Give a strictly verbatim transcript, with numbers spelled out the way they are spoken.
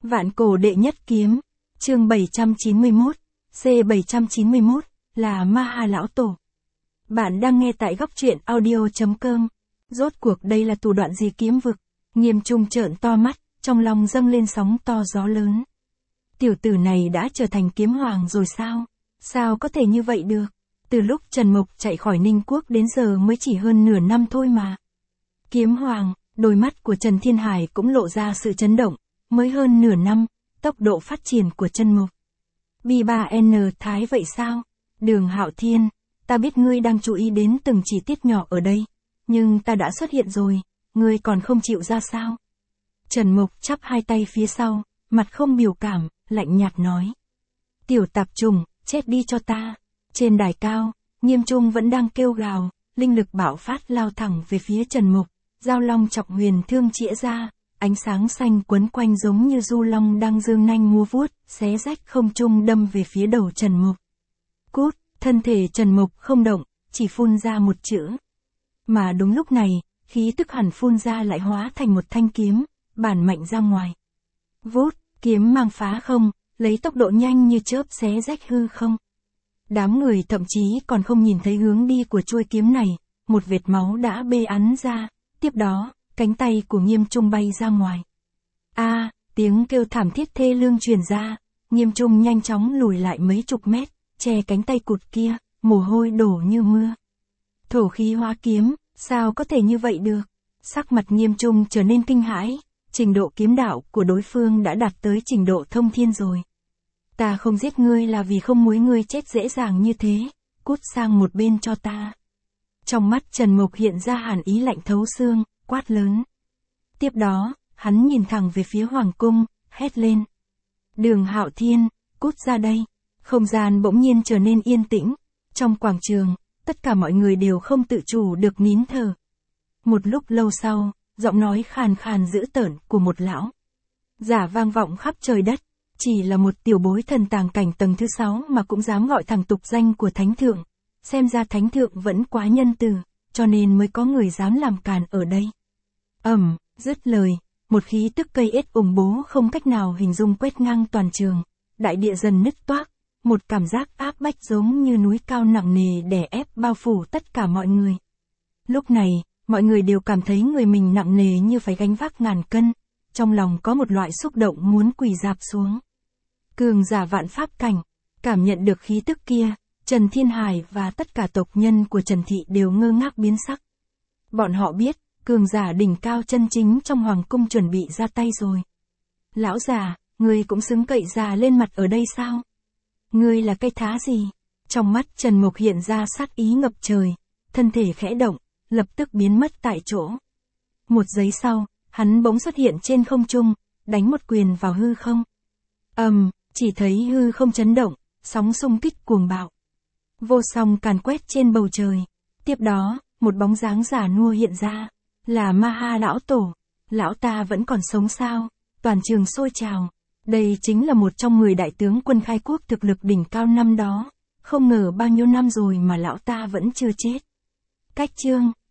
Vạn cổ đệ nhất kiếm, chương bảy trăm chín mươi mốt, C bảy trăm chín mươi mốt, là Ma Ha Lão Tổ. Bạn đang nghe tại góc truyện audio chấm com. Rốt cuộc đây là thủ đoạn gì kiếm vực? Nghiêm Trung trợn to mắt, trong lòng dâng lên sóng to gió lớn. Tiểu tử này đã trở thành kiếm hoàng rồi sao? Sao có thể như vậy được? Từ lúc Trần Mộc chạy khỏi Ninh Quốc đến giờ mới chỉ hơn nửa năm thôi mà. Kiếm hoàng, đôi mắt của Trần Thiên Hải cũng lộ ra sự chấn động. Mới hơn nửa năm, tốc độ phát triển của Trần Mộc. B ba N Thái vậy sao? Đường Hạo Thiên, ta biết ngươi đang chú ý đến từng chi tiết nhỏ ở đây, nhưng ta đã xuất hiện rồi, ngươi còn không chịu ra sao? Trần Mộc chắp hai tay phía sau, mặt không biểu cảm, lạnh nhạt nói. Tiểu tạp trùng, chết đi cho ta. Trên đài cao, Nghiêm Trung vẫn đang kêu gào, linh lực bạo phát lao thẳng về phía Trần Mộc, giao long chọc huyền thương chĩa ra. Ánh sáng xanh quấn quanh giống như du long đang dương nanh múa vuốt, xé rách không trung đâm về phía đầu Trần Mộc. Cút, thân thể Trần Mộc không động, chỉ phun ra một chữ. Mà đúng lúc này, khí tức hẳn phun ra lại hóa thành một thanh kiếm, bản mạnh ra ngoài. Vút, kiếm mang phá không, lấy tốc độ nhanh như chớp xé rách hư không. Đám người thậm chí còn không nhìn thấy hướng đi của chuôi kiếm này, một vệt máu đã bê ắn ra, tiếp đó, cánh tay của Nghiêm Trung bay ra ngoài. A, à, tiếng kêu thảm thiết thê lương truyền ra, Nghiêm Trung nhanh chóng lùi lại mấy chục mét, che cánh tay cụt kia, mồ hôi đổ như mưa. Thổ khí hóa kiếm, sao có thể như vậy được? Sắc mặt Nghiêm Trung trở nên kinh hãi, trình độ kiếm đạo của đối phương đã đạt tới trình độ thông thiên rồi. Ta không giết ngươi là vì không muốn ngươi chết dễ dàng như thế, cút sang một bên cho ta. Trong mắt Trần Mộc hiện ra hàn ý lạnh thấu xương, quát lớn. Tiếp đó, hắn nhìn thẳng về phía Hoàng Cung, hét lên. Đường Hạo Thiên, cút ra đây. Không gian bỗng nhiên trở nên yên tĩnh. Trong quảng trường, tất cả mọi người đều không tự chủ được nín thở. Một lúc lâu sau, giọng nói khàn khàn dữ tợn của một lão giả vang vọng khắp trời đất. Chỉ là một tiểu bối thần tàng cảnh tầng thứ sáu mà cũng dám gọi thẳng tục danh của Thánh Thượng. Xem ra Thánh Thượng vẫn quá nhân từ, cho nên mới có người dám làm càn ở đây. Ầm, dứt lời, một khí tức cây ết ủng bố không cách nào hình dung quét ngang toàn trường, đại địa dần nứt toác, một cảm giác áp bách giống như núi cao nặng nề đè ép bao phủ tất cả mọi người. Lúc này, mọi người đều cảm thấy người mình nặng nề như phải gánh vác ngàn cân, trong lòng có một loại xúc động muốn quỳ rạp xuống. Cường giả vạn pháp cảnh, cảm nhận được khí tức kia, Trần Thiên Hải và tất cả tộc nhân của Trần Thị đều ngơ ngác biến sắc. Bọn họ biết, cường giả đỉnh cao chân chính trong Hoàng Cung chuẩn bị ra tay rồi. Lão già, ngươi cũng xứng cậy già lên mặt ở đây sao? Ngươi là cây thá gì? Trong mắt Trần Mộc hiện ra sát ý ngập trời, thân thể khẽ động, lập tức biến mất tại chỗ. Một giây sau, hắn bỗng xuất hiện trên không trung, đánh một quyền vào hư không. Ầm, um, chỉ thấy hư không chấn động, sóng xung kích cuồng bạo. Vô song càn quét trên bầu trời. Tiếp đó, một bóng dáng giả nua hiện ra. Là Ma Ha Lão Tổ. Lão ta vẫn còn sống sao? Toàn trường sôi trào. Đây chính là một trong mười đại tướng quân khai quốc thực lực đỉnh cao năm đó. Không ngờ bao nhiêu năm rồi mà lão ta vẫn chưa chết. Cách chương,